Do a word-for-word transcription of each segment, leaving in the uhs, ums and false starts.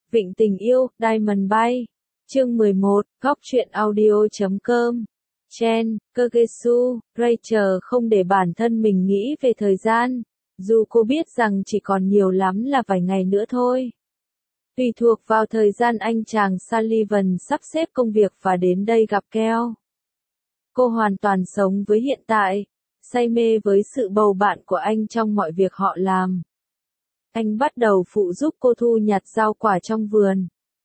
Vịnh Tình Yêu, Diamond Bay. Chương mười một, góc truyện audio.com. Chen, Kagesu, Rachel không để bản thân mình nghĩ về thời gian, dù cô biết rằng chỉ còn nhiều lắm là vài ngày nữa thôi. Tùy thuộc vào thời gian anh chàng Sullivan sắp xếp công việc và đến đây gặp Keo. Cô hoàn toàn sống với hiện tại, say mê với sự bầu bạn của anh trong mọi việc họ làm. Anh bắt đầu phụ giúp cô thu nhặt rau quả trong vườn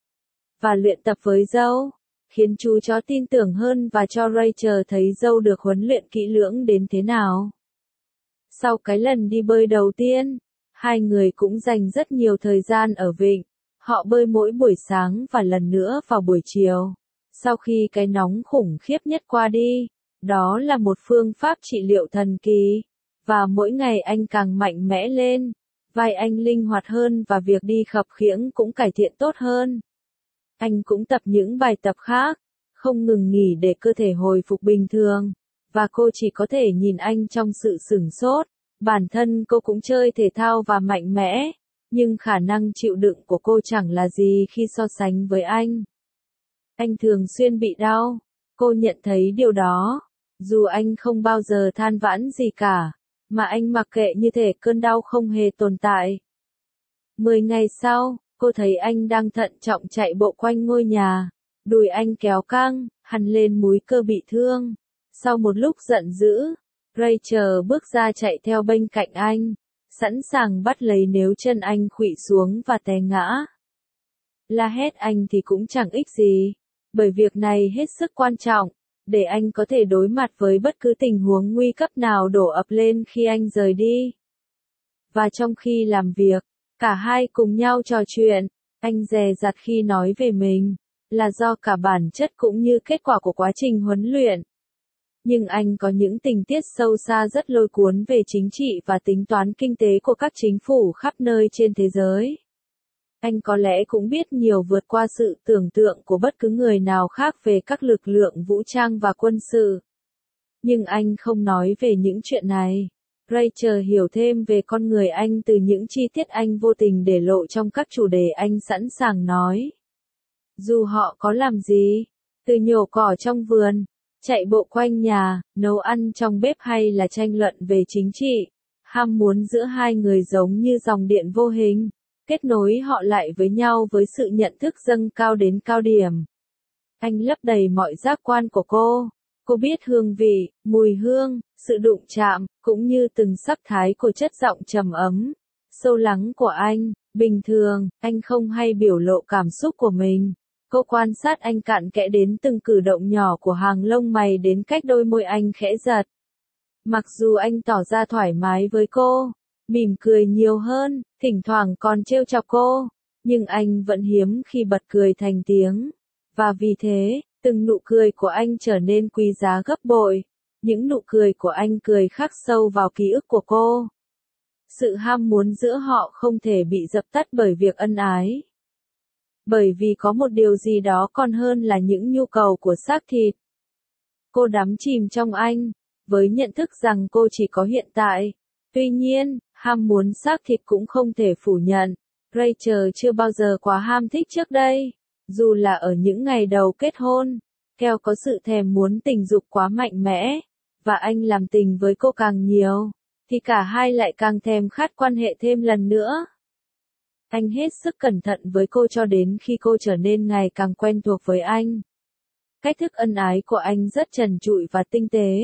và luyện tập với dâu, khiến chú chó tin tưởng hơn và cho Rachel thấy dâu được huấn luyện kỹ lưỡng đến thế nào. Sau cái lần đi bơi đầu tiên, hai người cũng dành rất nhiều thời gian ở vịnh. Họ bơi mỗi buổi sáng và lần nữa vào buổi chiều. Sau khi cái nóng khủng khiếp nhất qua đi, đó là một phương pháp trị liệu thần kỳ. Và mỗi ngày anh càng mạnh mẽ lên, vai anh linh hoạt hơn và việc đi khập khiễng cũng cải thiện tốt hơn. Anh cũng tập những bài tập khác, không ngừng nghỉ để cơ thể hồi phục bình thường. Và cô chỉ có thể nhìn anh trong sự sửng sốt. Bản thân cô cũng chơi thể thao và mạnh mẽ, nhưng khả năng chịu đựng của cô chẳng là gì khi so sánh với anh. Anh thường xuyên bị đau, cô nhận thấy điều đó, dù anh không bao giờ than vãn gì cả, mà anh mặc kệ như thể cơn đau không hề tồn tại. Mười ngày sau, cô thấy anh đang thận trọng chạy bộ quanh ngôi nhà, đùi anh kéo căng, hằn lên múi cơ bị thương. Sau một lúc giận dữ, Rachel bước ra chạy theo bên cạnh anh, sẵn sàng bắt lấy nếu chân anh khuỵu xuống và té ngã. La hét anh thì cũng chẳng ích gì, bởi việc này hết sức quan trọng, để anh có thể đối mặt với bất cứ tình huống nguy cấp nào đổ ập lên khi anh rời đi. Và trong khi làm việc, cả hai cùng nhau trò chuyện, anh dè dặt khi nói về mình, là do cả bản chất cũng như kết quả của quá trình huấn luyện. Nhưng anh có những tình tiết sâu xa rất lôi cuốn về chính trị và tính toán kinh tế của các chính phủ khắp nơi trên thế giới. Anh có lẽ cũng biết nhiều vượt qua sự tưởng tượng của bất cứ người nào khác về các lực lượng vũ trang và quân sự. Nhưng anh không nói về những chuyện này. Rachel hiểu thêm về con người anh từ những chi tiết anh vô tình để lộ trong các chủ đề anh sẵn sàng nói. Dù họ có làm gì, từ nhổ cỏ trong vườn, chạy bộ quanh nhà, nấu ăn trong bếp hay là tranh luận về chính trị, ham muốn giữa hai người giống như dòng điện vô hình, kết nối họ lại với nhau với sự nhận thức dâng cao đến cao điểm. Anh lấp đầy mọi giác quan của cô. Cô biết hương vị, mùi hương, sự đụng chạm, cũng như từng sắc thái của chất giọng trầm ấm, sâu lắng của anh. Bình thường, anh không hay biểu lộ cảm xúc của mình. Cô quan sát anh cặn kẽ đến từng cử động nhỏ của hàng lông mày đến cách đôi môi anh khẽ giật. Mặc dù anh tỏ ra thoải mái với cô, mỉm cười nhiều hơn, thỉnh thoảng còn trêu chọc cô, nhưng anh vẫn hiếm khi bật cười thành tiếng. Và vì thế, từng nụ cười của anh trở nên quý giá gấp bội. Những nụ cười của anh cười khắc sâu vào ký ức của cô. Sự ham muốn giữa họ không thể bị dập tắt bởi việc ân ái. Bởi vì có một điều gì đó còn hơn là những nhu cầu của xác thịt. Cô đắm chìm trong anh, với nhận thức rằng cô chỉ có hiện tại. Tuy nhiên, ham muốn xác thịt cũng không thể phủ nhận. Rachel chưa bao giờ quá ham thích trước đây. Dù là ở những ngày đầu kết hôn, Keo có sự thèm muốn tình dục quá mạnh mẽ, và anh làm tình với cô càng nhiều, thì cả hai lại càng thèm khát quan hệ thêm lần nữa. Anh hết sức cẩn thận với cô cho đến khi cô trở nên ngày càng quen thuộc với anh. Cách thức ân ái của anh rất trần trụi và tinh tế.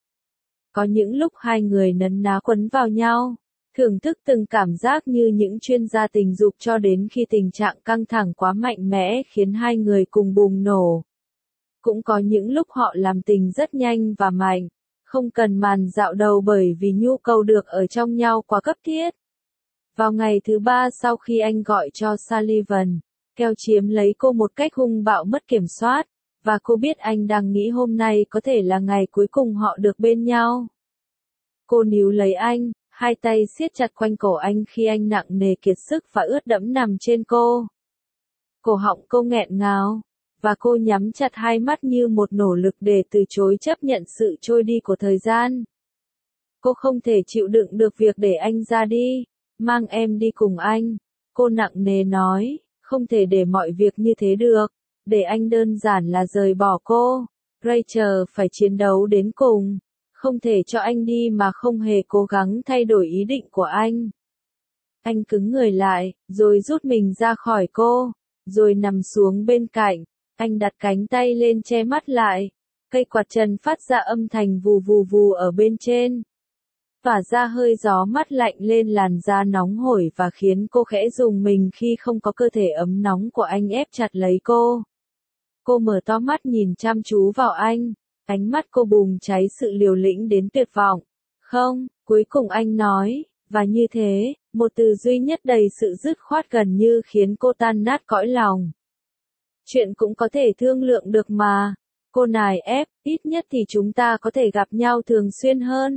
Có những lúc hai người nấn ná quấn vào nhau, thưởng thức từng cảm giác như những chuyên gia tình dục cho đến khi tình trạng căng thẳng quá mạnh mẽ khiến hai người cùng bùng nổ. Cũng có những lúc họ làm tình rất nhanh và mạnh, không cần màn dạo đầu bởi vì nhu cầu được ở trong nhau quá cấp thiết. Vào ngày thứ ba sau khi anh gọi cho Sullivan, Keo chiếm lấy cô một cách hung bạo mất kiểm soát, và cô biết anh đang nghĩ hôm nay có thể là ngày cuối cùng họ được bên nhau. Cô níu lấy anh, hai tay siết chặt quanh cổ anh khi anh nặng nề kiệt sức và ướt đẫm nằm trên cô. Cổ họng cô nghẹn ngào, và cô nhắm chặt hai mắt như một nỗ lực để từ chối chấp nhận sự trôi đi của thời gian. Cô không thể chịu đựng được việc để anh ra đi, mang em đi cùng anh. Cô nặng nề nói, không thể để mọi việc như thế được, để anh đơn giản là rời bỏ cô. Rachel phải chiến đấu đến cùng, không thể cho anh đi mà không hề cố gắng thay đổi ý định của anh. Anh cứng người lại, rồi rút mình ra khỏi cô, rồi nằm xuống bên cạnh. Anh đặt cánh tay lên che mắt lại. Cây quạt trần phát ra âm thanh vù vù vù ở bên trên. Tỏa ra hơi gió mát lạnh lên làn da nóng hổi và khiến cô khẽ rùng mình khi không có cơ thể ấm nóng của anh ép chặt lấy cô. Cô mở to mắt nhìn chăm chú vào anh. Ánh mắt cô bùng cháy sự liều lĩnh đến tuyệt vọng. Không, cuối cùng anh nói, và như thế, một từ duy nhất đầy sự dứt khoát gần như khiến cô tan nát cõi lòng. Chuyện cũng có thể thương lượng được mà. Cô nài ép, ít nhất thì chúng ta có thể gặp nhau thường xuyên hơn.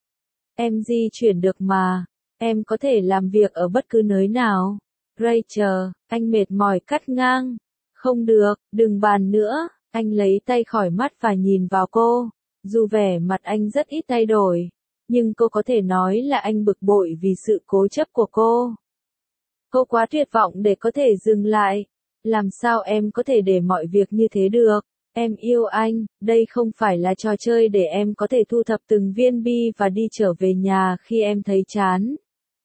Em di chuyển được mà, em có thể làm việc ở bất cứ nơi nào. Rachel, anh mệt mỏi cắt ngang. Không được, đừng bàn nữa. Anh lấy tay khỏi mắt và nhìn vào cô. Dù vẻ mặt anh rất ít thay đổi, nhưng cô có thể nói là anh bực bội vì sự cố chấp của cô. Cô quá tuyệt vọng để có thể dừng lại. Làm sao em có thể để mọi việc như thế được? Em yêu anh, đây không phải là trò chơi để em có thể thu thập từng viên bi và đi trở về nhà khi em thấy chán.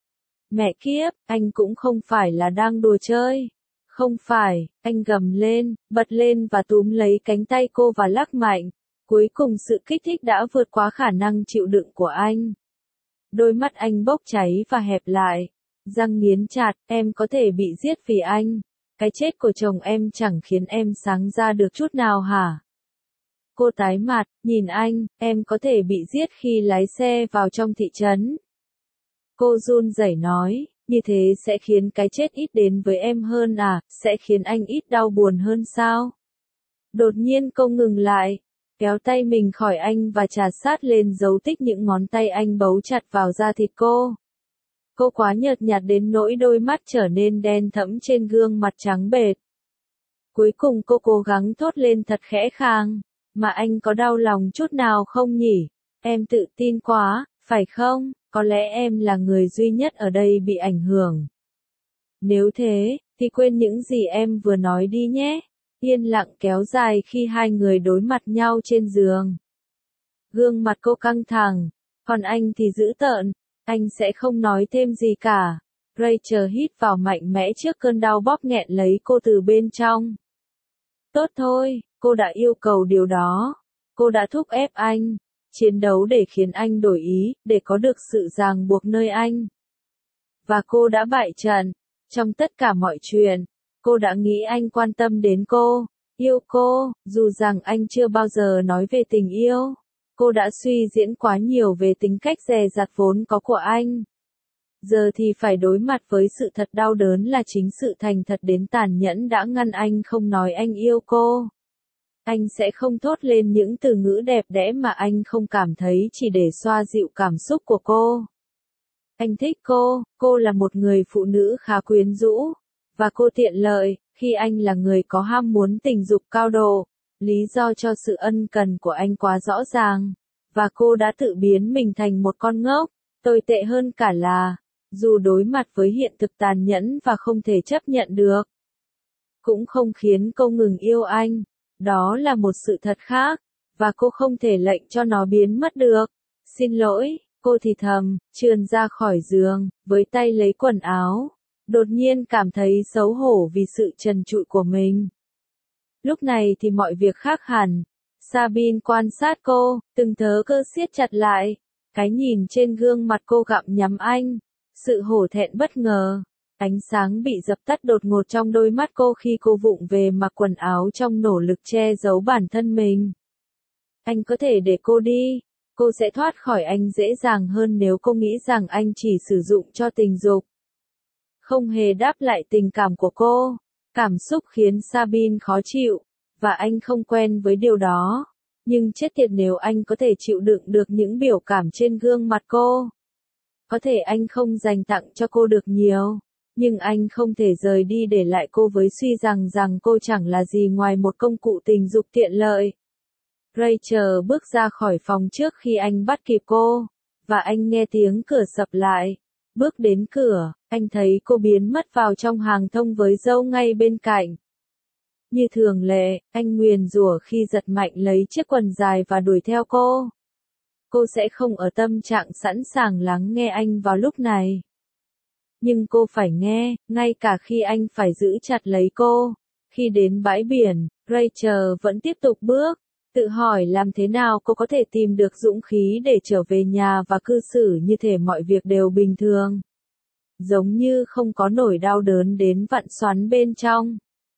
Mẹ kiếp, anh cũng không phải là đang đùa chơi. Không phải, anh gầm lên, bật lên và túm lấy cánh tay cô và lắc mạnh. Cuối cùng sự kích thích đã vượt quá khả năng chịu đựng của anh. Đôi mắt anh bốc cháy và hẹp lại. Răng nghiến chặt, em có thể bị giết vì anh. Cái chết của chồng em chẳng khiến em sáng ra được chút nào hả? Cô tái mặt, nhìn anh, em có thể bị giết khi lái xe vào trong thị trấn. Cô run rẩy nói, như thế sẽ khiến cái chết ít đến với em hơn à, sẽ khiến anh ít đau buồn hơn sao? Đột nhiên cô ngừng lại, kéo tay mình khỏi anh và chà sát lên dấu tích những ngón tay anh bấu chặt vào da thịt cô. Cô quá nhợt nhạt đến nỗi đôi mắt trở nên đen thẫm trên gương mặt trắng bệch. Cuối cùng cô cố gắng thốt lên thật khẽ khàng, mà anh có đau lòng chút nào không nhỉ? Em tự tin quá, phải không? Có lẽ em là người duy nhất ở đây bị ảnh hưởng. Nếu thế, thì quên những gì em vừa nói đi nhé. Yên lặng kéo dài khi hai người đối mặt nhau trên giường. Gương mặt cô căng thẳng, còn anh thì dữ tợn. Anh sẽ không nói thêm gì cả. Rachel hít vào mạnh mẽ trước cơn đau bóp nghẹn lấy cô từ bên trong. Tốt thôi, cô đã yêu cầu điều đó. Cô đã thúc ép anh. Chiến đấu để khiến anh đổi ý, để có được sự ràng buộc nơi anh. Và cô đã bại trận. Trong tất cả mọi chuyện, cô đã nghĩ anh quan tâm đến cô, yêu cô, dù rằng anh chưa bao giờ nói về tình yêu. Cô đã suy diễn quá nhiều về tính cách dè dặt vốn có của anh. Giờ thì phải đối mặt với sự thật đau đớn là chính sự thành thật đến tàn nhẫn đã ngăn anh không nói anh yêu cô. Anh sẽ không thốt lên những từ ngữ đẹp đẽ mà anh không cảm thấy chỉ để xoa dịu cảm xúc của cô. Anh thích cô, cô là một người phụ nữ khá quyến rũ, và cô tiện lợi, khi anh là người có ham muốn tình dục cao độ. Lý do cho sự ân cần của anh quá rõ ràng, và cô đã tự biến mình thành một con ngốc. Tồi tệ hơn cả là, dù đối mặt với hiện thực tàn nhẫn và không thể chấp nhận được, cũng không khiến cô ngừng yêu anh. Đó là một sự thật khác, và cô không thể lệnh cho nó biến mất được. Xin lỗi, cô thì thầm, trườn ra khỏi giường, với tay lấy quần áo. Đột nhiên cảm thấy xấu hổ vì sự trần trụi của mình. Lúc này thì mọi việc khác hẳn. Sabine quan sát cô, từng thớ cơ siết chặt lại. Cái nhìn trên gương mặt cô gặm nhắm anh. Sự hổ thẹn bất ngờ. Ánh sáng bị dập tắt đột ngột trong đôi mắt cô khi cô vụng về mặc quần áo trong nỗ lực che giấu bản thân mình. Anh có thể để cô đi. Cô sẽ thoát khỏi anh dễ dàng hơn nếu cô nghĩ rằng anh chỉ sử dụng cho tình dục. Không hề đáp lại tình cảm của cô. Cảm xúc khiến Sabine khó chịu, và anh không quen với điều đó. Nhưng chết tiệt nếu anh có thể chịu đựng được những biểu cảm trên gương mặt cô. Có thể anh không dành tặng cho cô được nhiều, nhưng anh không thể rời đi để lại cô với suy rằng rằng cô chẳng là gì ngoài một công cụ tình dục tiện lợi. Rachel bước ra khỏi phòng trước khi anh bắt kịp cô, và anh nghe tiếng cửa sập lại. Bước đến cửa, anh thấy cô biến mất vào trong hàng thông với dâu ngay bên cạnh. Như thường lệ, anh nguyền rủa khi giật mạnh lấy chiếc quần dài và đuổi theo cô. Cô sẽ không ở tâm trạng sẵn sàng lắng nghe anh vào lúc này. Nhưng cô phải nghe, ngay cả khi anh phải giữ chặt lấy cô. Khi đến bãi biển, Rachel vẫn tiếp tục bước, tự hỏi làm thế nào cô có thể tìm được dũng khí để trở về nhà và cư xử như thể mọi việc đều bình thường. Giống như không có nỗi đau đớn đến vặn xoắn bên trong.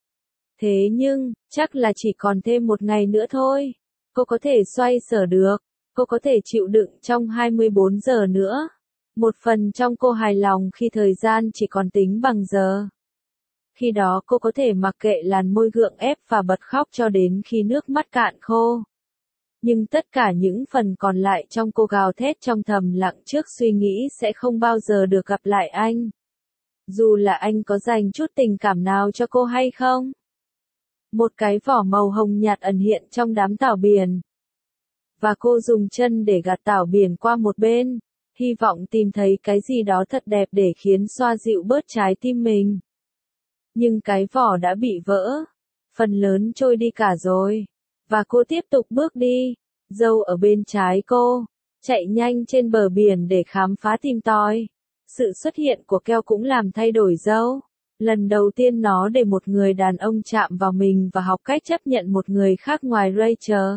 Thế nhưng, chắc là chỉ còn thêm một ngày nữa thôi. Cô có thể xoay sở được. Cô có thể chịu đựng trong hai mươi bốn giờ nữa. Một phần trong cô hài lòng khi thời gian chỉ còn tính bằng giờ. Khi đó cô có thể mặc kệ làn môi gượng ép và bật khóc cho đến khi nước mắt cạn khô. Nhưng tất cả những phần còn lại trong cô gào thét trong thầm lặng trước suy nghĩ sẽ không bao giờ được gặp lại anh. Dù là anh có dành chút tình cảm nào cho cô hay không. Một cái vỏ màu hồng nhạt ẩn hiện trong đám tảo biển. Và cô dùng chân để gạt tảo biển qua một bên, hy vọng tìm thấy cái gì đó thật đẹp để khiến xoa dịu bớt trái tim mình. Nhưng cái vỏ đã bị vỡ, phần lớn trôi đi cả rồi. Và cô tiếp tục bước đi, dâu ở bên trái cô, chạy nhanh trên bờ biển để khám phá tìm tòi. Sự xuất hiện của keo cũng làm thay đổi dâu. Lần đầu tiên nó để một người đàn ông chạm vào mình và học cách chấp nhận một người khác ngoài Rachel.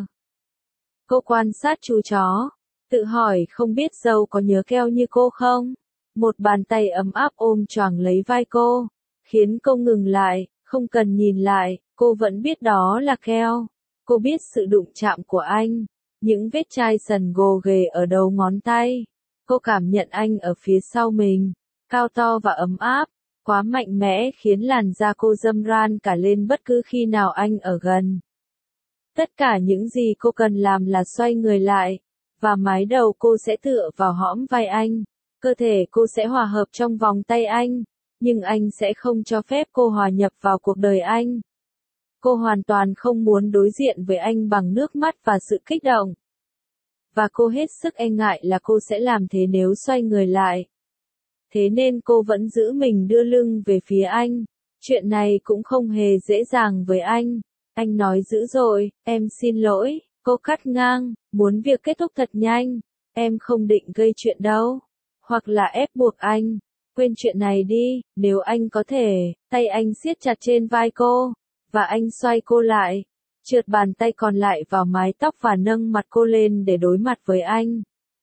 Cô quan sát chú chó, tự hỏi không biết dâu có nhớ keo như cô không? Một bàn tay ấm áp ôm choàng lấy vai cô, khiến cô ngừng lại, không cần nhìn lại, cô vẫn biết đó là keo. Cô biết sự đụng chạm của anh, những vết chai sần gồ ghề ở đầu ngón tay. Cô cảm nhận anh ở phía sau mình, cao to và ấm áp, quá mạnh mẽ khiến làn da cô râm ran cả lên bất cứ khi nào anh ở gần. Tất cả những gì cô cần làm là xoay người lại, và mái đầu cô sẽ tựa vào hõm vai anh, cơ thể cô sẽ hòa hợp trong vòng tay anh, nhưng anh sẽ không cho phép cô hòa nhập vào cuộc đời anh. Cô hoàn toàn không muốn đối diện với anh bằng nước mắt và sự kích động. Và cô hết sức e ngại là cô sẽ làm thế nếu xoay người lại. Thế nên cô vẫn giữ mình đưa lưng về phía anh. Chuyện này cũng không hề dễ dàng với anh. Anh nói dữ dội, em xin lỗi, cô cắt ngang, muốn việc kết thúc thật nhanh. Em không định gây chuyện đâu. Hoặc là ép buộc anh. Quên chuyện này đi, nếu anh có thể. Tay anh siết chặt trên vai cô. Và anh xoay cô lại. Trượt bàn tay còn lại vào mái tóc và nâng mặt cô lên để đối mặt với anh.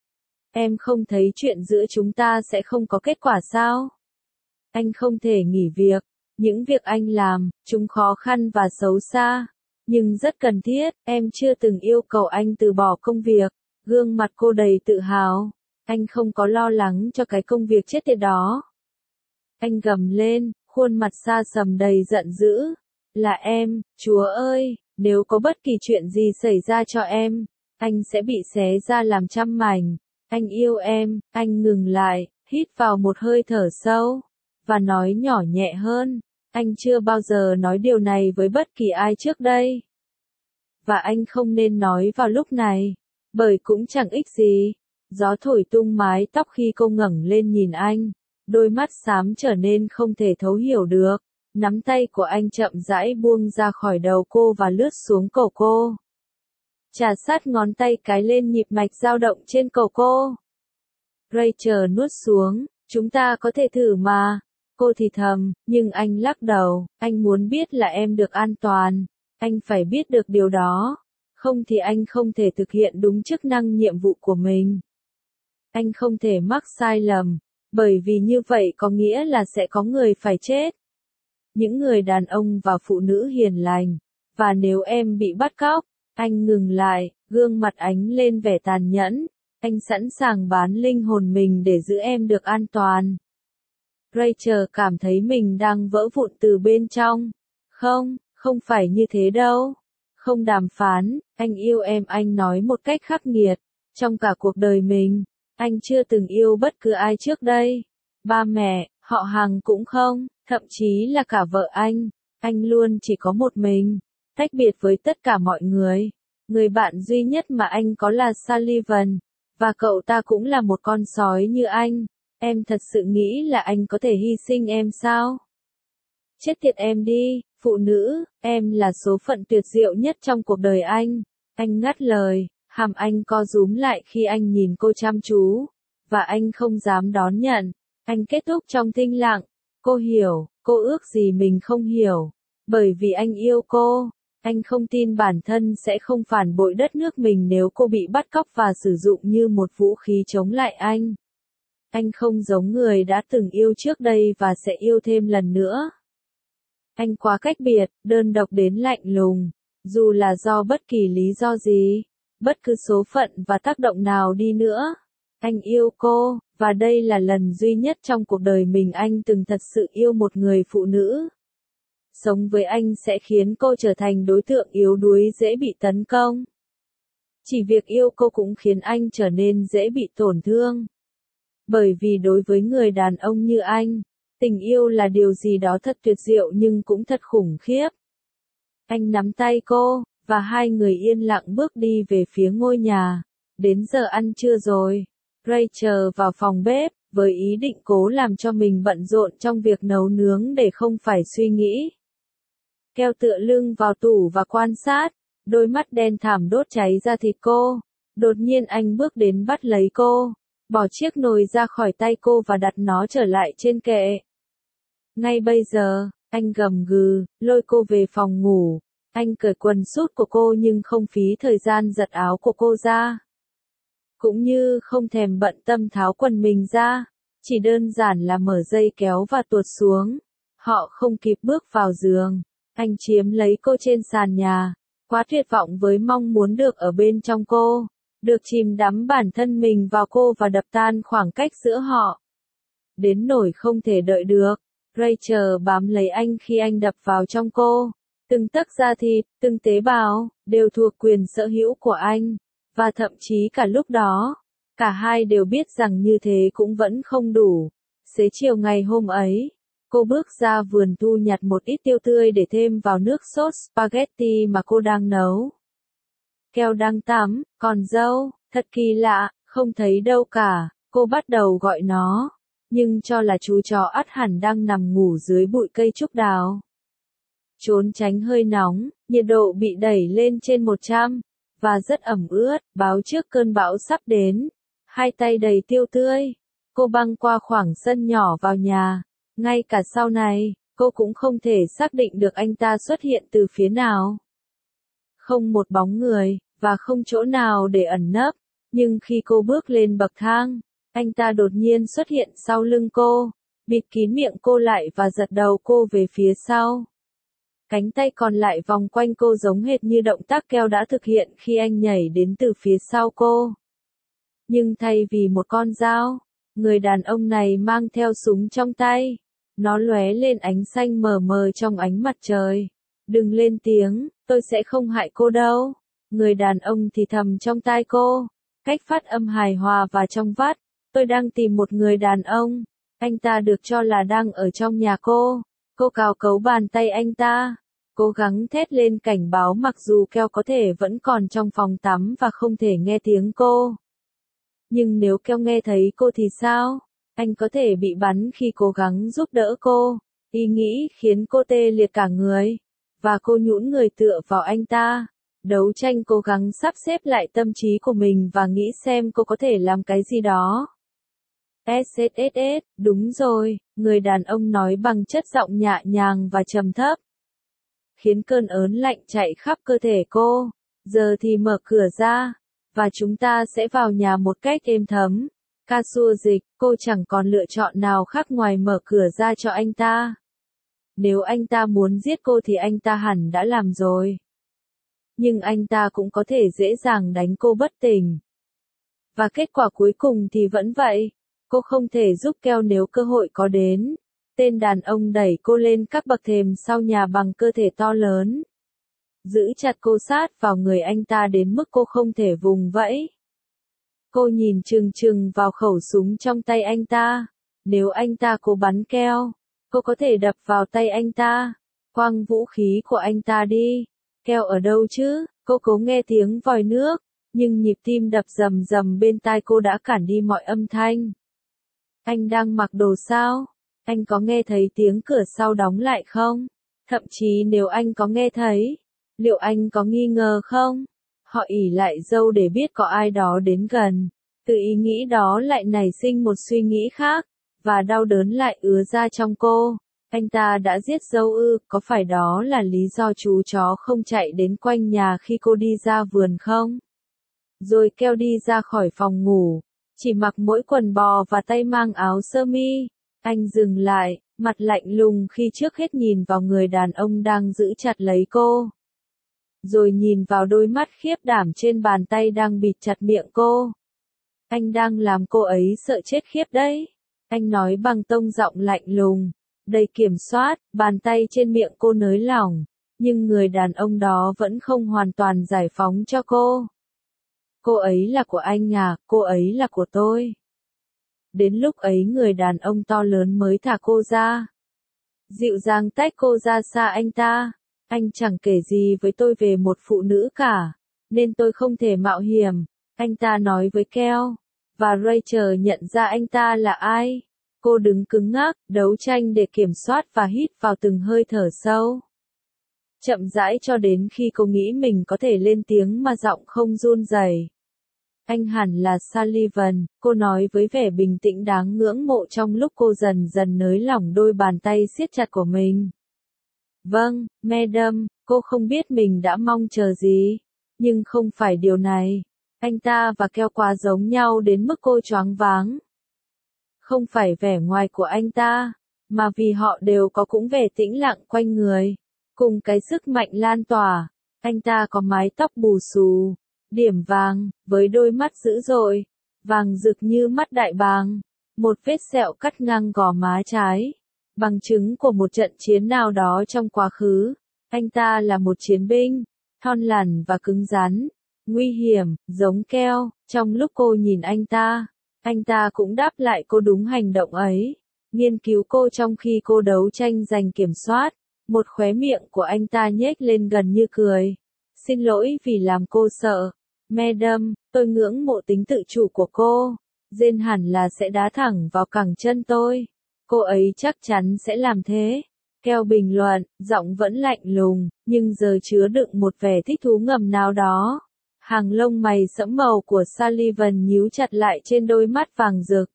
Em không thấy chuyện giữa chúng ta sẽ không có kết quả sao? Anh không thể nghỉ việc. Những việc anh làm, chúng khó khăn và xấu xa. Nhưng rất cần thiết, em chưa từng yêu cầu anh từ bỏ công việc. Gương mặt cô đầy tự hào. Anh không có lo lắng cho cái công việc chết tiệt đó. Anh gầm lên, khuôn mặt xa sầm đầy giận dữ. Là em, Chúa ơi, nếu có bất kỳ chuyện gì xảy ra cho em, anh sẽ bị xé ra làm trăm mảnh. Anh yêu em, anh ngừng lại, hít vào một hơi thở sâu, và nói nhỏ nhẹ hơn. Anh chưa bao giờ nói điều này với bất kỳ ai trước đây. Và anh không nên nói vào lúc này, bởi cũng chẳng ích gì. Gió thổi tung mái tóc khi cô ngẩng lên nhìn anh, đôi mắt xám trở nên không thể thấu hiểu được. Nắm tay của anh chậm rãi buông ra khỏi đầu cô và lướt xuống cổ cô. Chà sát ngón tay cái lên nhịp mạch dao động trên cổ cô. Rachel nuốt xuống, chúng ta có thể thử mà. Cô thì thầm, nhưng anh lắc đầu, anh muốn biết là em được an toàn. Anh phải biết được điều đó. Không thì anh không thể thực hiện đúng chức năng nhiệm vụ của mình. Anh không thể mắc sai lầm, bởi vì như vậy có nghĩa là sẽ có người phải chết. Những người đàn ông và phụ nữ hiền lành. Và nếu em bị bắt cóc, anh ngừng lại, gương mặt ánh lên vẻ tàn nhẫn. Anh sẵn sàng bán linh hồn mình để giữ em được an toàn. Rachel cảm thấy mình đang vỡ vụn từ bên trong. Không, không phải như thế đâu. Không đàm phán, anh yêu em, anh nói một cách khắc nghiệt. Trong cả cuộc đời mình, anh chưa từng yêu bất cứ ai trước đây. Ba mẹ, họ hàng cũng không, thậm chí là cả vợ anh. Anh luôn chỉ có một mình, tách biệt với tất cả mọi người. Người bạn duy nhất mà anh có là Sullivan, và cậu ta cũng là một con sói như anh. Em thật sự nghĩ là anh có thể hy sinh em sao? Chết tiệt em đi, phụ nữ, em là số phận tuyệt diệu nhất trong cuộc đời anh. Anh ngắt lời, hàm anh co rúm lại khi anh nhìn cô chăm chú, và anh không dám đón nhận. Anh kết thúc trong thinh lặng, cô hiểu, cô ước gì mình không hiểu, bởi vì anh yêu cô. Anh không tin bản thân sẽ không phản bội đất nước mình nếu cô bị bắt cóc và sử dụng như một vũ khí chống lại anh. Anh không giống người đã từng yêu trước đây và sẽ yêu thêm lần nữa. Anh quá cách biệt, đơn độc đến lạnh lùng, dù là do bất kỳ lý do gì, bất cứ số phận và tác động nào đi nữa. Anh yêu cô, và đây là lần duy nhất trong cuộc đời mình anh từng thật sự yêu một người phụ nữ. Sống với anh sẽ khiến cô trở thành đối tượng yếu đuối dễ bị tấn công. Chỉ việc yêu cô cũng khiến anh trở nên dễ bị tổn thương. Bởi vì đối với người đàn ông như anh, tình yêu là điều gì đó thật tuyệt diệu nhưng cũng thật khủng khiếp. Anh nắm tay cô, và hai người yên lặng bước đi về phía ngôi nhà. Đến giờ ăn trưa rồi. Rachel vào phòng bếp, với ý định cố làm cho mình bận rộn trong việc nấu nướng để không phải suy nghĩ. Keo tựa lưng vào tủ và quan sát, đôi mắt đen thẳm đốt cháy ra thịt cô. Đột nhiên anh bước đến bắt lấy cô, bỏ chiếc nồi ra khỏi tay cô và đặt nó trở lại trên kệ. Ngay bây giờ, anh gầm gừ, lôi cô về phòng ngủ. Anh cởi quần sút của cô nhưng không phí thời gian giật áo của cô ra. Cũng như không thèm bận tâm tháo quần mình ra, chỉ đơn giản là mở dây kéo và tuột xuống. Họ không kịp bước vào giường. Anh chiếm lấy cô trên sàn nhà, quá tuyệt vọng với mong muốn được ở bên trong cô, được chìm đắm bản thân mình vào cô và đập tan khoảng cách giữa họ. Đến nỗi không thể đợi được, Rachel bám lấy anh khi anh đập vào trong cô. Từng tấc da thịt, từng tế bào, đều thuộc quyền sở hữu của anh. Và thậm chí cả lúc đó, cả hai đều biết rằng như thế cũng vẫn không đủ. Xế chiều ngày hôm ấy, cô bước ra vườn thu nhặt một ít tiêu tươi để thêm vào nước sốt spaghetti mà cô đang nấu. Keo đang tắm, còn dâu, thật kỳ lạ, không thấy đâu cả, cô bắt đầu gọi nó, nhưng cho là chú chó ắt hẳn đang nằm ngủ dưới bụi cây trúc đào. Trốn tránh hơi nóng, nhiệt độ bị đẩy lên trên một trăm, và rất ẩm ướt, báo trước cơn bão sắp đến. Hai tay đầy tiêu tươi, cô băng qua khoảng sân nhỏ vào nhà. Ngay cả sau này, cô cũng không thể xác định được anh ta xuất hiện từ phía nào. Không một bóng người, và không chỗ nào để ẩn nấp. Nhưng khi cô bước lên bậc thang, anh ta đột nhiên xuất hiện sau lưng cô, bịt kín miệng cô lại và giật đầu cô về phía sau. Cánh tay còn lại vòng quanh cô giống hệt như động tác Keo đã thực hiện khi anh nhảy đến từ phía sau cô. Nhưng thay vì một con dao, người đàn ông này mang theo súng trong tay. Nó lóe lên ánh xanh mờ mờ trong ánh mặt trời. Đừng lên tiếng, tôi sẽ không hại cô đâu. Người đàn ông thì thầm trong tai cô. Cách phát âm hài hòa và trong vắt. Tôi đang tìm một người đàn ông. Anh ta được cho là đang ở trong nhà cô. Cô cào cấu bàn tay anh ta. Cố gắng thét lên cảnh báo mặc dù Keo có thể vẫn còn trong phòng tắm và không thể nghe tiếng cô. Nhưng nếu Keo nghe thấy cô thì sao? Anh có thể bị bắn khi cố gắng giúp đỡ cô. Ý nghĩ khiến cô tê liệt cả người. Và cô nhũn người tựa vào anh ta. Đấu tranh cố gắng sắp xếp lại tâm trí của mình và nghĩ xem cô có thể làm cái gì đó. ét ét ét ét, đúng rồi, người đàn ông nói bằng chất giọng nhẹ nhàng và trầm thấp. Khiến cơn ớn lạnh chạy khắp cơ thể cô. Giờ thì mở cửa ra, và chúng ta sẽ vào nhà một cách êm thấm. Ca xua dịch, cô chẳng còn lựa chọn nào khác ngoài mở cửa ra cho anh ta. Nếu anh ta muốn giết cô thì anh ta hẳn đã làm rồi. Nhưng anh ta cũng có thể dễ dàng đánh cô bất tỉnh. Và kết quả cuối cùng thì vẫn vậy. Cô không thể giúp Keo nếu cơ hội có đến. Tên đàn ông đẩy cô lên các bậc thềm sau nhà bằng cơ thể to lớn. Giữ chặt cô sát vào người anh ta đến mức cô không thể vùng vẫy. Cô nhìn chừng chừng vào khẩu súng trong tay anh ta. Nếu anh ta cố bắn Keo, cô có thể đập vào tay anh ta. Quăng vũ khí của anh ta đi. Keo ở đâu chứ? Cô cố nghe tiếng vòi nước, nhưng nhịp tim đập rầm rầm bên tai cô đã cản đi mọi âm thanh. Anh đang mặc đồ sao? Anh có nghe thấy tiếng cửa sau đóng lại không? Thậm chí nếu anh có nghe thấy, liệu anh có nghi ngờ không? Họ ỉ lại dâu để biết có ai đó đến gần. Từ ý nghĩ đó lại nảy sinh một suy nghĩ khác, và đau đớn lại ứa ra trong cô. Anh ta đã giết dâu ư, có phải đó là lý do chú chó không chạy đến quanh nhà khi cô đi ra vườn không? Rồi Keo đi ra khỏi phòng ngủ, chỉ mặc mỗi quần bò và tay mang áo sơ mi. Anh dừng lại, mặt lạnh lùng khi trước hết nhìn vào người đàn ông đang giữ chặt lấy cô. Rồi nhìn vào đôi mắt khiếp đảm trên bàn tay đang bịt chặt miệng cô. Anh đang làm cô ấy sợ chết khiếp đấy. Anh nói bằng tông giọng lạnh lùng, đầy kiểm soát, bàn tay trên miệng cô nới lỏng. Nhưng người đàn ông đó vẫn không hoàn toàn giải phóng cho cô. Cô ấy là của anh à, cô ấy là của tôi. Đến lúc ấy người đàn ông to lớn mới thả cô ra. Dịu dàng tách cô ra xa anh ta. Anh chẳng kể gì với tôi về một phụ nữ cả, nên tôi không thể mạo hiểm, anh ta nói với Keo. Và Rachel nhận ra anh ta là ai. Cô đứng cứng ngắc, đấu tranh để kiểm soát và hít vào từng hơi thở sâu. Chậm rãi cho đến khi cô nghĩ mình có thể lên tiếng mà giọng không run rẩy. Anh hẳn là Sullivan, cô nói với vẻ bình tĩnh đáng ngưỡng mộ trong lúc cô dần dần nới lỏng đôi bàn tay siết chặt của mình. Vâng, Madam, cô không biết mình đã mong chờ gì. Nhưng không phải điều này. Anh ta và Keo quá giống nhau đến mức cô choáng váng. Không phải vẻ ngoài của anh ta, mà vì họ đều có cũng vẻ tĩnh lặng quanh người. Cùng cái sức mạnh lan tỏa. Anh ta có mái tóc bù xù, điểm vàng, với đôi mắt dữ dội, vàng rực như mắt đại bàng. Một vết sẹo cắt ngang gò má trái. Bằng chứng của một trận chiến nào đó trong quá khứ. Anh ta là một chiến binh, thon lẳn và cứng rắn, nguy hiểm, giống Keo. Trong lúc cô nhìn anh ta, anh ta cũng đáp lại cô đúng hành động ấy. Nghiên cứu cô trong khi cô đấu tranh giành kiểm soát. Một khóe miệng của anh ta nhếch lên gần như cười. Xin lỗi vì làm cô sợ. Madam, tôi ngưỡng mộ tính tự chủ của cô. Jane hẳn là sẽ đá thẳng vào cẳng chân tôi. Cô ấy chắc chắn sẽ làm thế. Keo bình luận, giọng vẫn lạnh lùng, nhưng giờ chứa đựng một vẻ thích thú ngầm nào đó. Hàng lông mày sẫm màu của Sullivan nhíu chặt lại trên đôi mắt vàng rực.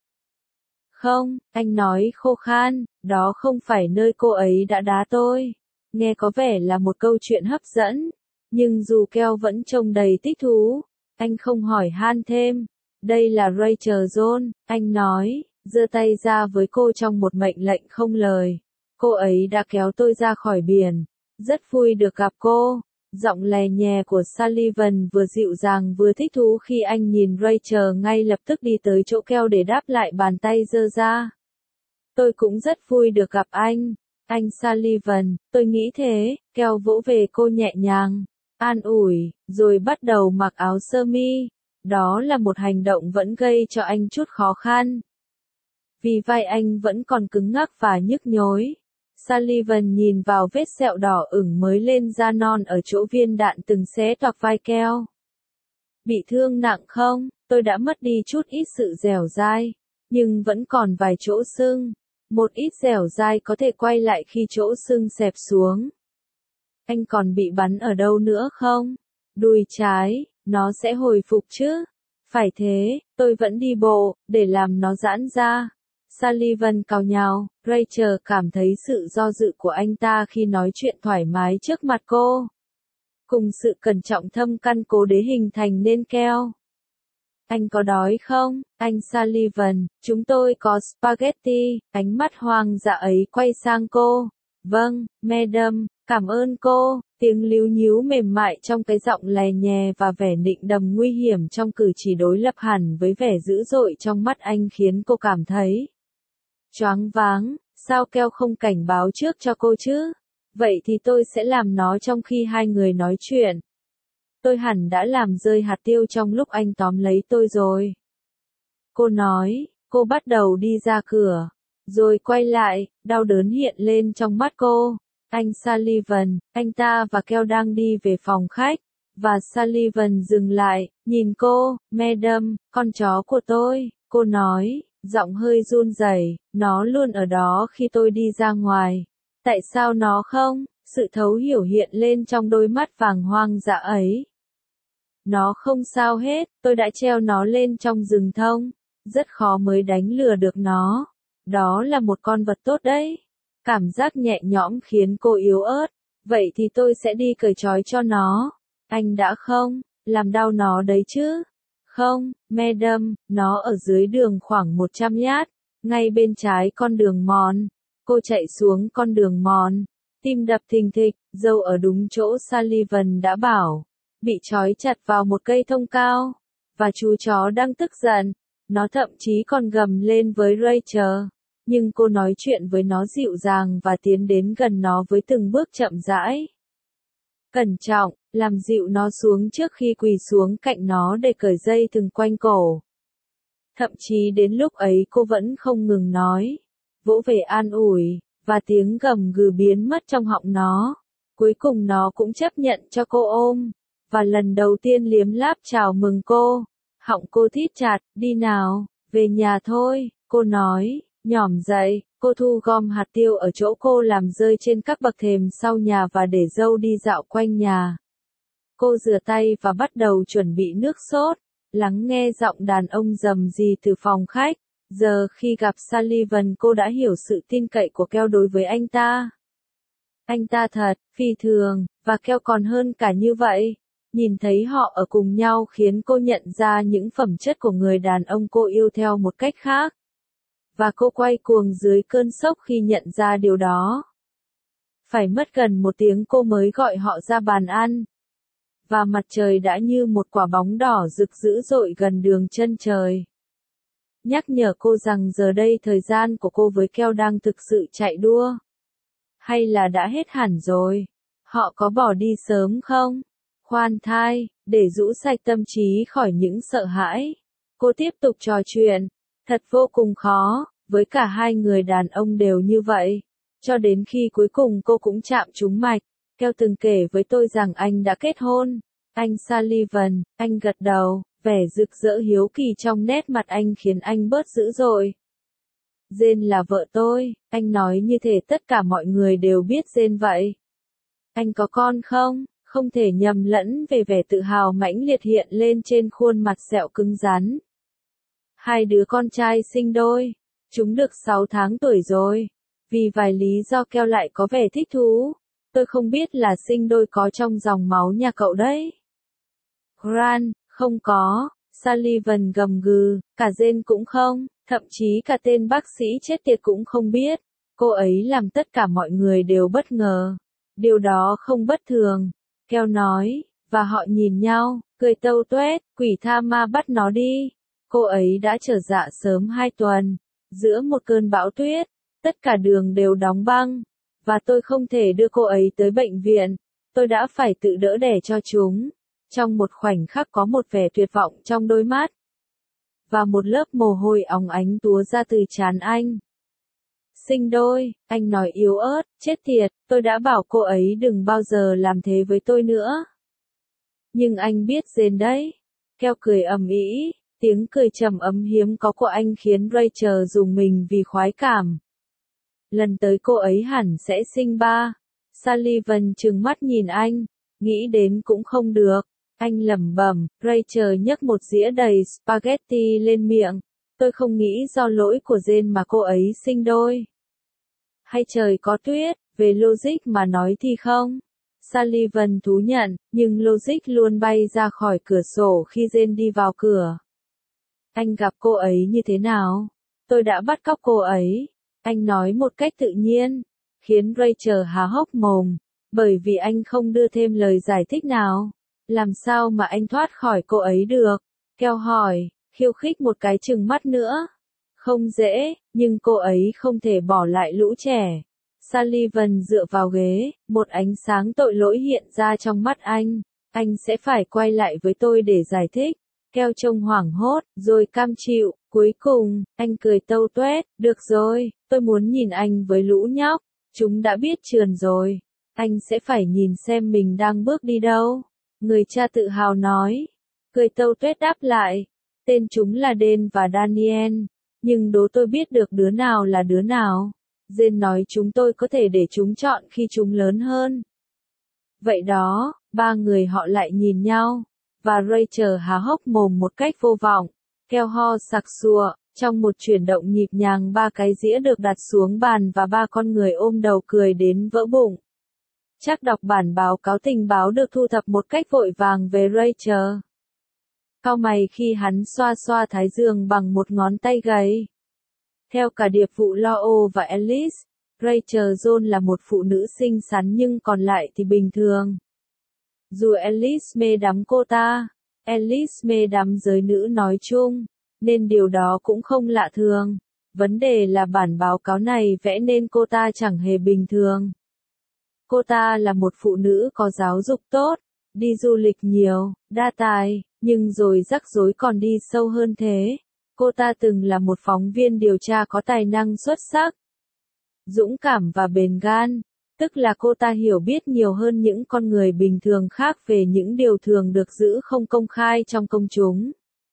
Không, anh nói khô khan, đó không phải nơi cô ấy đã đá tôi. Nghe có vẻ là một câu chuyện hấp dẫn. Nhưng dù Keo vẫn trông đầy thích thú, anh không hỏi han thêm. Đây là Rachel Jones, anh nói, giơ tay ra với cô trong một mệnh lệnh không lời. Cô ấy đã kéo tôi ra khỏi biển. Rất vui được gặp cô. Giọng lè nhè của Sullivan vừa dịu dàng vừa thích thú khi anh nhìn Rachel ngay lập tức đi tới chỗ Keo để đáp lại bàn tay giơ ra. Tôi cũng rất vui được gặp anh. Anh Sullivan, tôi nghĩ thế. Keo vỗ về cô nhẹ nhàng, an ủi, rồi bắt đầu mặc áo sơ mi. Đó là một hành động vẫn gây cho anh chút khó khăn. Vì vai anh vẫn còn cứng ngắc và nhức nhối. Sullivan nhìn vào vết sẹo đỏ ửng mới lên da non ở chỗ viên đạn từng xé toạc vai Keo. Bị thương nặng không? Tôi đã mất đi chút ít sự dẻo dai, nhưng vẫn còn vài chỗ sưng. Một ít dẻo dai có thể quay lại khi chỗ sưng xẹp xuống. Anh còn bị bắn ở đâu nữa không? Đùi trái, nó sẽ hồi phục chứ? Phải thế, tôi vẫn đi bộ, để làm nó giãn ra. Sullivan cào nhào, Rachel cảm thấy sự do dự của anh ta khi nói chuyện thoải mái trước mặt cô. Cùng sự cẩn trọng thâm căn cố đế hình thành nên Keo. Anh có đói không, anh Sullivan? Chúng tôi có spaghetti. Ánh mắt hoang dạ ấy quay sang cô. Vâng, Madam, cảm ơn cô. Tiếng líu nhíu mềm mại trong cái giọng lè nhè và vẻ nịnh đầm nguy hiểm trong cử chỉ đối lập hẳn với vẻ dữ dội trong mắt anh khiến cô cảm thấy choáng váng. Sao Keo không cảnh báo trước cho cô chứ? Vậy thì tôi sẽ làm nó trong khi hai người nói chuyện. Tôi hẳn đã làm rơi hạt tiêu trong lúc anh tóm lấy tôi rồi. Cô nói, cô bắt đầu đi ra cửa. Rồi quay lại, đau đớn hiện lên trong mắt cô. Anh Sullivan, anh ta và Keo đang đi về phòng khách. Và Sullivan dừng lại, nhìn cô, Madam, con chó của tôi. Cô nói, Giọng hơi run rẩy, nó luôn ở đó khi tôi đi ra ngoài. Tại sao nó không? Sự thấu hiểu hiện lên trong đôi mắt vàng hoang dã ấy. Nó không sao hết, tôi đã treo nó lên trong rừng thông. Rất khó mới đánh lừa được nó. Đó là một con vật tốt đấy. Cảm giác nhẹ nhõm khiến cô yếu ớt. Vậy thì tôi sẽ đi cởi trói cho nó. Anh đã không? Làm đau nó đấy chứ? Không, madam, nó ở dưới đường khoảng một trăm yard, ngay bên trái con đường mòn. Cô chạy xuống con đường mòn, tim đập thình thịch, dâu ở đúng chỗ Sullivan đã bảo. Bị trói chặt vào một cây thông cao. Và chú chó đang tức giận. Nó thậm chí còn gầm lên với Rachel. Nhưng cô nói chuyện với nó dịu dàng và tiến đến gần nó với từng bước chậm rãi. Cẩn trọng, làm dịu nó xuống trước khi quỳ xuống cạnh nó để cởi dây thừng quanh cổ. Thậm chí đến lúc ấy cô vẫn không ngừng nói. Vỗ về an ủi, và tiếng gầm gừ biến mất trong họng nó. Cuối cùng nó cũng chấp nhận cho cô ôm. Và lần đầu tiên liếm láp chào mừng cô. Họng cô thít chặt, đi nào, về nhà thôi, cô nói, nhỏm dậy, cô thu gom hạt tiêu ở chỗ cô làm rơi trên các bậc thềm sau nhà và để dâu đi dạo quanh nhà. Cô rửa tay và bắt đầu chuẩn bị nước sốt, lắng nghe giọng đàn ông rầm rì từ phòng khách. Giờ khi gặp Sullivan cô đã hiểu sự tin cậy của Keo đối với anh ta. Anh ta thật, phi thường, và Keo còn hơn cả như vậy. Nhìn thấy họ ở cùng nhau khiến cô nhận ra những phẩm chất của người đàn ông cô yêu theo một cách khác. Và cô quay cuồng dưới cơn sốc khi nhận ra điều đó. Phải mất gần một tiếng cô mới gọi họ ra bàn ăn. Và mặt trời đã như một quả bóng đỏ rực dữ dội gần đường chân trời. Nhắc nhở cô rằng giờ đây thời gian của cô với Keo đang thực sự chạy đua. Hay là đã hết hẳn rồi? Họ có bỏ đi sớm không? Khoan thai, để rũ sạch tâm trí khỏi những sợ hãi. Cô tiếp tục trò chuyện. Thật vô cùng khó, với cả hai người đàn ông đều như vậy. Cho đến khi cuối cùng cô cũng chạm trúng mạch. Keo từng kể với tôi rằng anh đã kết hôn. Anh Sullivan, anh gật đầu, vẻ rực rỡ hiếu kỳ trong nét mặt anh khiến anh bớt dữ dội. Jane là vợ tôi, anh nói như thể tất cả mọi người đều biết Jane vậy. Anh có con không? Không thể nhầm lẫn về vẻ tự hào mãnh liệt hiện lên trên khuôn mặt sẹo cứng rắn. Hai đứa con trai sinh đôi. Chúng được sáu tháng tuổi rồi. Vì vài lý do Keo lại có vẻ thích thú. Tôi không biết là sinh đôi có trong dòng máu nhà cậu đấy. Grant, không có. Sullivan gầm gừ, cả Jane cũng không, thậm chí cả tên bác sĩ chết tiệt cũng không biết. Cô ấy làm tất cả mọi người đều bất ngờ. Điều đó không bất thường. Keo nói, và họ nhìn nhau, cười tâu tuét, quỷ tha ma bắt nó đi. Cô ấy đã trở dạ sớm hai tuần, giữa một cơn bão tuyết, tất cả đường đều đóng băng, và tôi không thể đưa cô ấy tới bệnh viện, tôi đã phải tự đỡ đẻ cho chúng. Trong một khoảnh khắc có một vẻ tuyệt vọng trong đôi mắt, và một lớp mồ hôi óng ánh túa ra từ trán anh. Sinh đôi, anh nói yếu ớt, chết tiệt, tôi đã bảo cô ấy đừng bao giờ làm thế với tôi nữa. Nhưng anh biết Jane đấy. Keo cười ầm ĩ, tiếng cười trầm ấm hiếm có của anh khiến Rachel rùng mình vì khoái cảm. Lần tới cô ấy hẳn sẽ sinh ba. Sullivan trừng mắt nhìn anh, nghĩ đến cũng không được. Anh lẩm bẩm, Rachel nhấc một dĩa đầy spaghetti lên miệng. Tôi không nghĩ do lỗi của Jane mà cô ấy sinh đôi. Hay trời có tuyết, về logic mà nói thì không. Sullivan thú nhận, nhưng logic luôn bay ra khỏi cửa sổ khi Jane đi vào cửa. Anh gặp cô ấy như thế nào? Tôi đã bắt cóc cô ấy. Anh nói một cách tự nhiên, khiến Rachel há hốc mồm, bởi vì anh không đưa thêm lời giải thích nào. Làm sao mà anh thoát khỏi cô ấy được? Keo hỏi, khiêu khích một cái chừng mắt nữa. Không dễ, nhưng cô ấy không thể bỏ lại lũ trẻ. Sullivan dựa vào ghế, một ánh sáng tội lỗi hiện ra trong mắt anh. Anh sẽ phải quay lại với tôi để giải thích. Keo trông hoảng hốt, rồi cam chịu. Cuối cùng, anh cười tâu tuét, được rồi, tôi muốn nhìn anh với lũ nhóc. Chúng đã biết trườn rồi. Anh sẽ phải nhìn xem mình đang bước đi đâu. Người cha tự hào nói. Cười tâu tuét đáp lại. Tên chúng là Dan và Daniel. Nhưng đố tôi biết được đứa nào là đứa nào. Jane nói chúng tôi có thể để chúng chọn khi chúng lớn hơn. Vậy đó, ba người họ lại nhìn nhau, và Rachel há hốc mồm một cách vô vọng. Theo ho sặc sụa, trong một chuyển động nhịp nhàng ba cái dĩa được đặt xuống bàn và ba con người ôm đầu cười đến vỡ bụng. Chắc đọc bản báo cáo tình báo được thu thập một cách vội vàng về Rachel. Cau mày khi hắn xoa xoa thái dương bằng một ngón tay gầy. Theo cả điệp vụ Lo và Alice, Rachel Jones là một phụ nữ xinh xắn nhưng còn lại thì bình thường. Dù Alice mê đắm cô ta, Alice mê đắm giới nữ nói chung, nên điều đó cũng không lạ thường. Vấn đề là bản báo cáo này vẽ nên cô ta chẳng hề bình thường. Cô ta là một phụ nữ có giáo dục tốt, đi du lịch nhiều, đa tài, nhưng rồi rắc rối còn đi sâu hơn thế. Cô ta từng là một phóng viên điều tra có tài năng xuất sắc, dũng cảm và bền gan, tức là cô ta hiểu biết nhiều hơn những con người bình thường khác về những điều thường được giữ không công khai trong công chúng.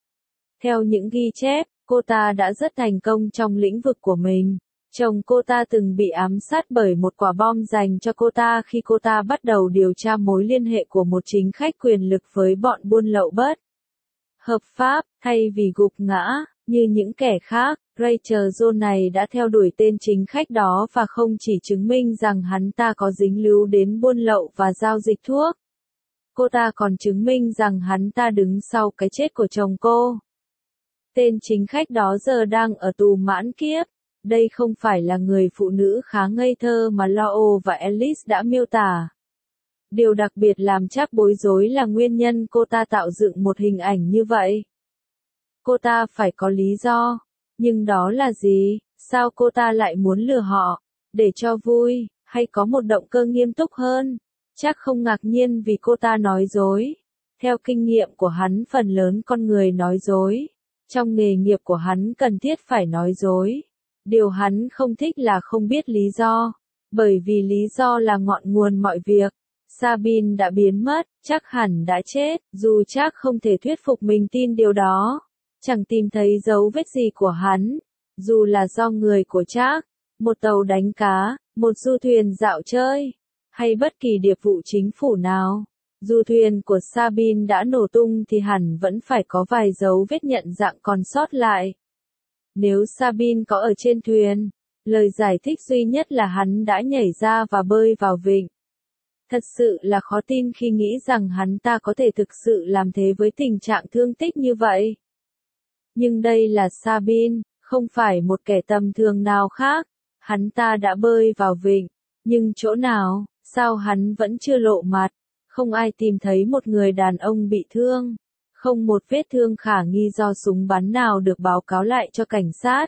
Theo những ghi chép, cô ta đã rất thành công trong lĩnh vực của mình. Chồng cô ta từng bị ám sát bởi một quả bom dành cho cô ta khi cô ta bắt đầu điều tra mối liên hệ của một chính khách quyền lực với bọn buôn lậu bất hợp pháp, thay vì gục ngã, như những kẻ khác. Rachel Jones này đã theo đuổi tên chính khách đó và không chỉ chứng minh rằng hắn ta có dính líu đến buôn lậu và giao dịch thuốc. Cô ta còn chứng minh rằng hắn ta đứng sau cái chết của chồng cô. Tên chính khách đó giờ đang ở tù mãn kiếp. Đây không phải là người phụ nữ khá ngây thơ mà Lo và Alice đã miêu tả. Điều đặc biệt làm chắc bối rối là nguyên nhân cô ta tạo dựng một hình ảnh như vậy. Cô ta phải có lý do. Nhưng đó là gì? Sao cô ta lại muốn lừa họ? Để cho vui, hay có một động cơ nghiêm túc hơn? Chắc không ngạc nhiên vì cô ta nói dối. Theo kinh nghiệm của hắn, phần lớn con người nói dối. Trong nghề nghiệp của hắn cần thiết phải nói dối. Điều hắn không thích là không biết lý do. Bởi vì lý do là ngọn nguồn mọi việc. Sabine đã biến mất, chắc hẳn đã chết, dù chắc không thể thuyết phục mình tin điều đó. Chẳng tìm thấy dấu vết gì của hắn, dù là do người của Trác, một tàu đánh cá, một du thuyền dạo chơi, hay bất kỳ điệp vụ chính phủ nào. Du thuyền của Sabine đã nổ tung thì hẳn vẫn phải có vài dấu vết nhận dạng còn sót lại. Nếu Sabine có ở trên thuyền, lời giải thích duy nhất là hắn đã nhảy ra và bơi vào vịnh. Thật sự là khó tin khi nghĩ rằng hắn ta có thể thực sự làm thế với tình trạng thương tích như vậy. Nhưng đây là Sabine, không phải một kẻ tầm thường nào khác. Hắn ta đã bơi vào vịnh. Nhưng chỗ nào, sao hắn vẫn chưa lộ mặt? Không ai tìm thấy một người đàn ông bị thương. Không một vết thương khả nghi do súng bắn nào được báo cáo lại cho cảnh sát.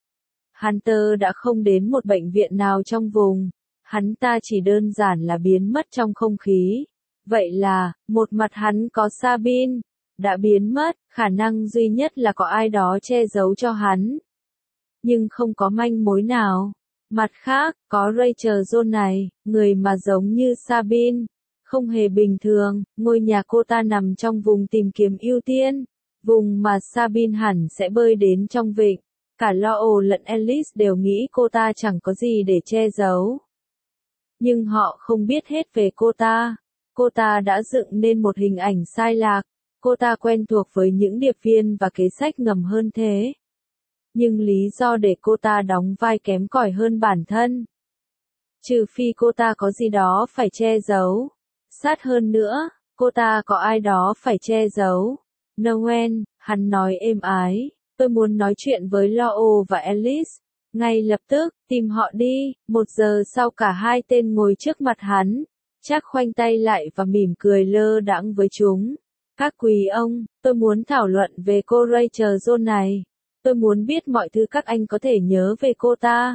Hunter đã không đến một bệnh viện nào trong vùng. Hắn ta chỉ đơn giản là biến mất trong không khí. Vậy là, một mặt hắn có Sabine, đã biến mất, khả năng duy nhất là có ai đó che giấu cho hắn. Nhưng không có manh mối nào. Mặt khác, có Rachel Jones này, người mà giống như Sabine, không hề bình thường, ngôi nhà cô ta nằm trong vùng tìm kiếm ưu tiên, vùng mà Sabine hẳn sẽ bơi đến trong vịnh. Cả Lo lẫn Alice đều nghĩ cô ta chẳng có gì để che giấu. Nhưng họ không biết hết về cô ta. Cô ta đã dựng nên một hình ảnh sai lạc. Cô ta quen thuộc với những điệp viên và kế sách ngầm hơn thế. Nhưng lý do để cô ta đóng vai kém cỏi hơn bản thân. Trừ phi cô ta có gì đó phải che giấu. Sát hơn nữa, cô ta có ai đó phải che giấu. Noel, hắn nói êm ái, tôi muốn nói chuyện với Lo và Alice. Ngay lập tức, tìm họ đi. Một giờ sau cả hai tên ngồi trước mặt hắn. Trác khoanh tay lại và mỉm cười lơ đãng với chúng. Các quý ông, tôi muốn thảo luận về cô Rachel Jones này. Tôi muốn biết mọi thứ các anh có thể nhớ về cô ta.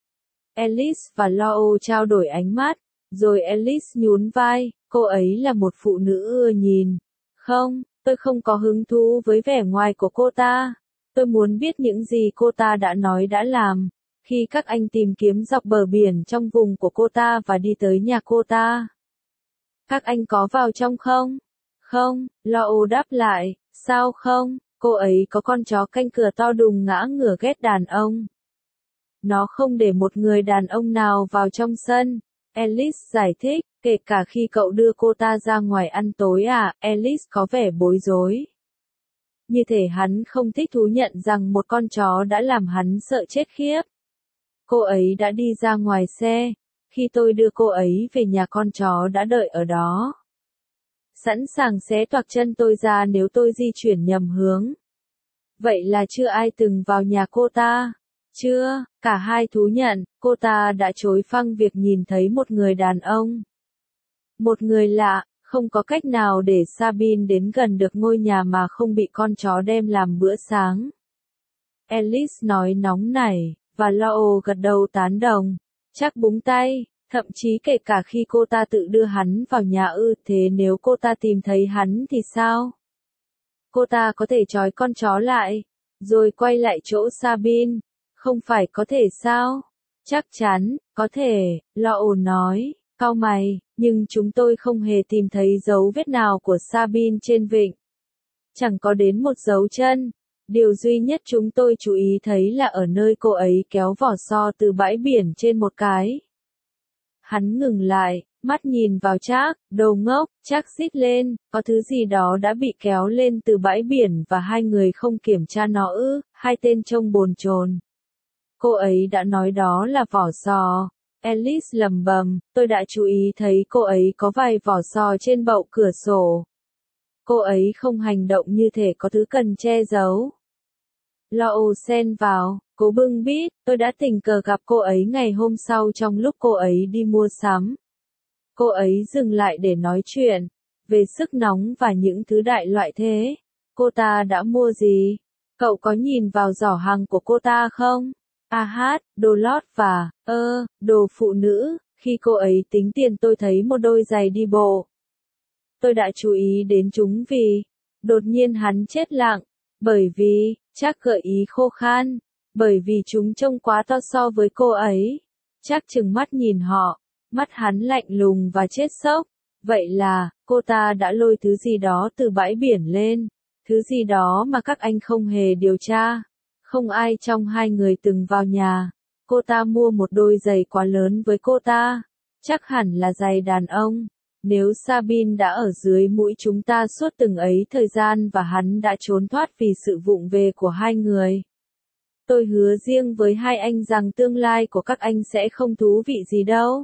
Alice và Lo trao đổi ánh mắt, rồi Alice nhún vai, cô ấy là một phụ nữ ưa nhìn. Không, tôi không có hứng thú với vẻ ngoài của cô ta. Tôi muốn biết những gì cô ta đã nói đã làm, khi các anh tìm kiếm dọc bờ biển trong vùng của cô ta và đi tới nhà cô ta. Các anh có vào trong không? Không, Lo đáp lại, sao không? Cô ấy có con chó canh cửa to đùng ngã ngửa ghét đàn ông. Nó không để một người đàn ông nào vào trong sân. Alice giải thích, kể cả khi cậu đưa cô ta ra ngoài ăn tối à, Alice có vẻ bối rối. Như thể hắn không thích thú nhận rằng một con chó đã làm hắn sợ chết khiếp. Cô ấy đã đi ra ngoài xe. Khi tôi đưa cô ấy về nhà con chó đã đợi ở đó. Sẵn sàng xé toạc chân tôi ra nếu tôi di chuyển nhầm hướng. Vậy là chưa ai từng vào nhà cô ta? Chưa, cả hai thú nhận, cô ta đã chối phăng việc nhìn thấy một người đàn ông. Một người lạ, không có cách nào để Sabine đến gần được ngôi nhà mà không bị con chó đem làm bữa sáng. Alice nói nóng nảy, và Lao gật đầu tán đồng. Chắc búng tay, thậm chí kể cả khi cô ta tự đưa hắn vào nhà ư, thế nếu cô ta tìm thấy hắn thì sao? Cô ta có thể trói con chó lại, rồi quay lại chỗ Sabine. Không phải có thể sao? Chắc chắn, có thể, Lao nói, cau mày, nhưng chúng tôi không hề tìm thấy dấu vết nào của Sabine trên vịnh. Chẳng có đến một dấu chân. Điều duy nhất chúng tôi chú ý thấy là ở nơi cô ấy kéo vỏ sò từ bãi biển trên một cái. Hắn ngừng lại, mắt nhìn vào Trác, đầu ngốc, Trác rít lên, có thứ gì đó đã bị kéo lên từ bãi biển và hai người không kiểm tra nó ư, hai tên trông bồn chồn. Cô ấy đã nói đó là vỏ sò. Alice lẩm bẩm, tôi đã chú ý thấy cô ấy có vài vỏ sò trên bậu cửa sổ. Cô ấy không hành động như thể có thứ cần che giấu. Lao xen vào, cố bưng bít, tôi đã tình cờ gặp cô ấy ngày hôm sau trong lúc cô ấy đi mua sắm. Cô ấy dừng lại để nói chuyện, về sức nóng và những thứ đại loại thế. Cô ta đã mua gì? Cậu có nhìn vào giỏ hàng của cô ta không? A hát, đồ lót và, ơ, đồ phụ nữ, khi cô ấy tính tiền tôi thấy một đôi giày đi bộ. Tôi đã chú ý đến chúng vì, đột nhiên hắn chết lặng, bởi vì, Trác gợi ý khô khan, bởi vì chúng trông quá to so với cô ấy. Trác trừng mắt nhìn họ, mắt hắn lạnh lùng và chết sốc. Vậy là, cô ta đã lôi thứ gì đó từ bãi biển lên, thứ gì đó mà các anh không hề điều tra. Không ai trong hai người từng vào nhà. Cô ta mua một đôi giày quá lớn với cô ta. Chắc hẳn là giày đàn ông. Nếu Sabine đã ở dưới mũi chúng ta suốt từng ấy thời gian và hắn đã trốn thoát vì sự vụng về của hai người. Tôi hứa riêng với hai anh rằng tương lai của các anh sẽ không thú vị gì đâu.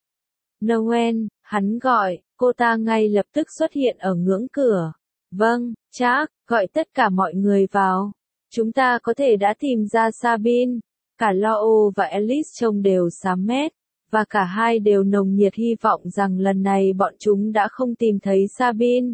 Noel, hắn gọi, cô ta ngay lập tức xuất hiện ở ngưỡng cửa. Vâng, Trác, gọi tất cả mọi người vào. Chúng ta có thể đã tìm ra Sabine. Cả Lao và Alice trông đều xám mét, và cả hai đều nồng nhiệt hy vọng rằng lần này bọn chúng đã không tìm thấy Sabine.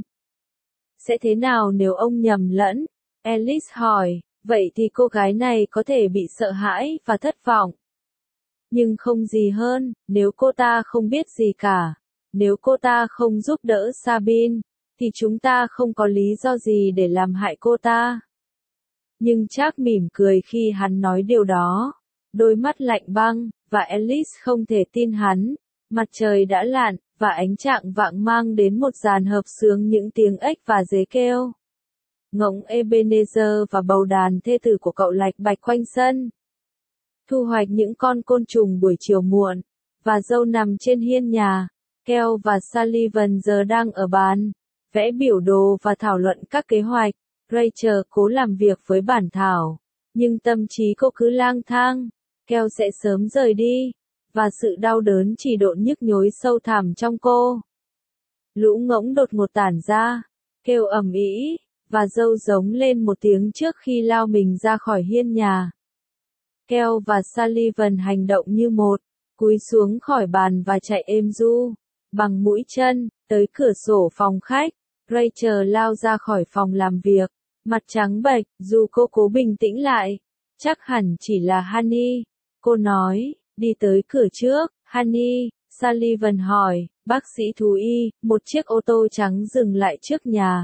Sẽ thế nào nếu ông nhầm lẫn? Alice hỏi, vậy thì cô gái này có thể bị sợ hãi và thất vọng. Nhưng không gì hơn, nếu cô ta không biết gì cả, nếu cô ta không giúp đỡ Sabine, thì chúng ta không có lý do gì để làm hại cô ta. Nhưng Trác mỉm cười khi hắn nói điều đó. Đôi mắt lạnh băng, và Alice không thể tin hắn. Mặt trời đã lặn, và ánh trạng vạng mang đến một dàn hợp xướng những tiếng ếch và dế kêu. Ngỗng Ebenezer và bầu đàn thê tử của cậu lạch bạch quanh sân. Thu hoạch những con côn trùng buổi chiều muộn, và dâu nằm trên hiên nhà. Kel và Sullivan giờ đang ở bàn, vẽ biểu đồ và thảo luận các kế hoạch. Rachel cố làm việc với bản thảo, nhưng tâm trí cô cứ lang thang. Kel sẽ sớm rời đi, và sự đau đớn chỉ độn nhức nhối sâu thẳm trong cô. Lũ ngỗng đột ngột tản ra, kêu ầm ĩ, và dâu giống lên một tiếng trước khi lao mình ra khỏi hiên nhà. Kel và Sullivan hành động như một, cúi xuống khỏi bàn và chạy êm du, bằng mũi chân, tới cửa sổ phòng khách. Rachel lao ra khỏi phòng làm việc, mặt trắng bệch, dù cô cố bình tĩnh lại. Chắc hẳn chỉ là Honey. Cô nói, đi tới cửa trước. Honey, Sullivan hỏi, bác sĩ thú y, một chiếc ô tô trắng dừng lại trước nhà.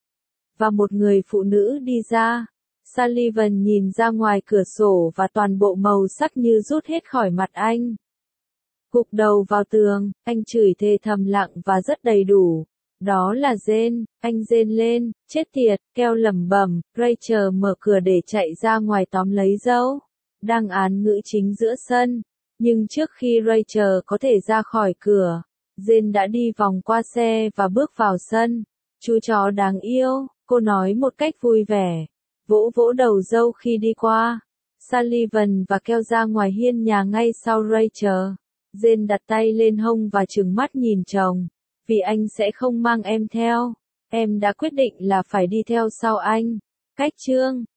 Và một người phụ nữ đi ra. Sullivan nhìn ra ngoài cửa sổ và toàn bộ màu sắc như rút hết khỏi mặt anh. Gục đầu vào tường, anh chửi thề thầm lặng và rất đầy đủ. Đó là Jane, anh rên lên, chết tiệt, keo lẩm bẩm, Rachel mở cửa để chạy ra ngoài tóm lấy dâu. Đang án ngữ chính giữa sân. Nhưng trước khi Rachel có thể ra khỏi cửa, Jane đã đi vòng qua xe và bước vào sân. Chú chó đáng yêu, cô nói một cách vui vẻ, vỗ vỗ đầu dâu khi đi qua. Sullivan và keo ra ngoài hiên nhà ngay sau Rachel. Jane đặt tay lên hông và trừng mắt nhìn chồng. Vì anh sẽ không mang em theo. Em đã quyết định là phải đi theo sau anh. Cách chương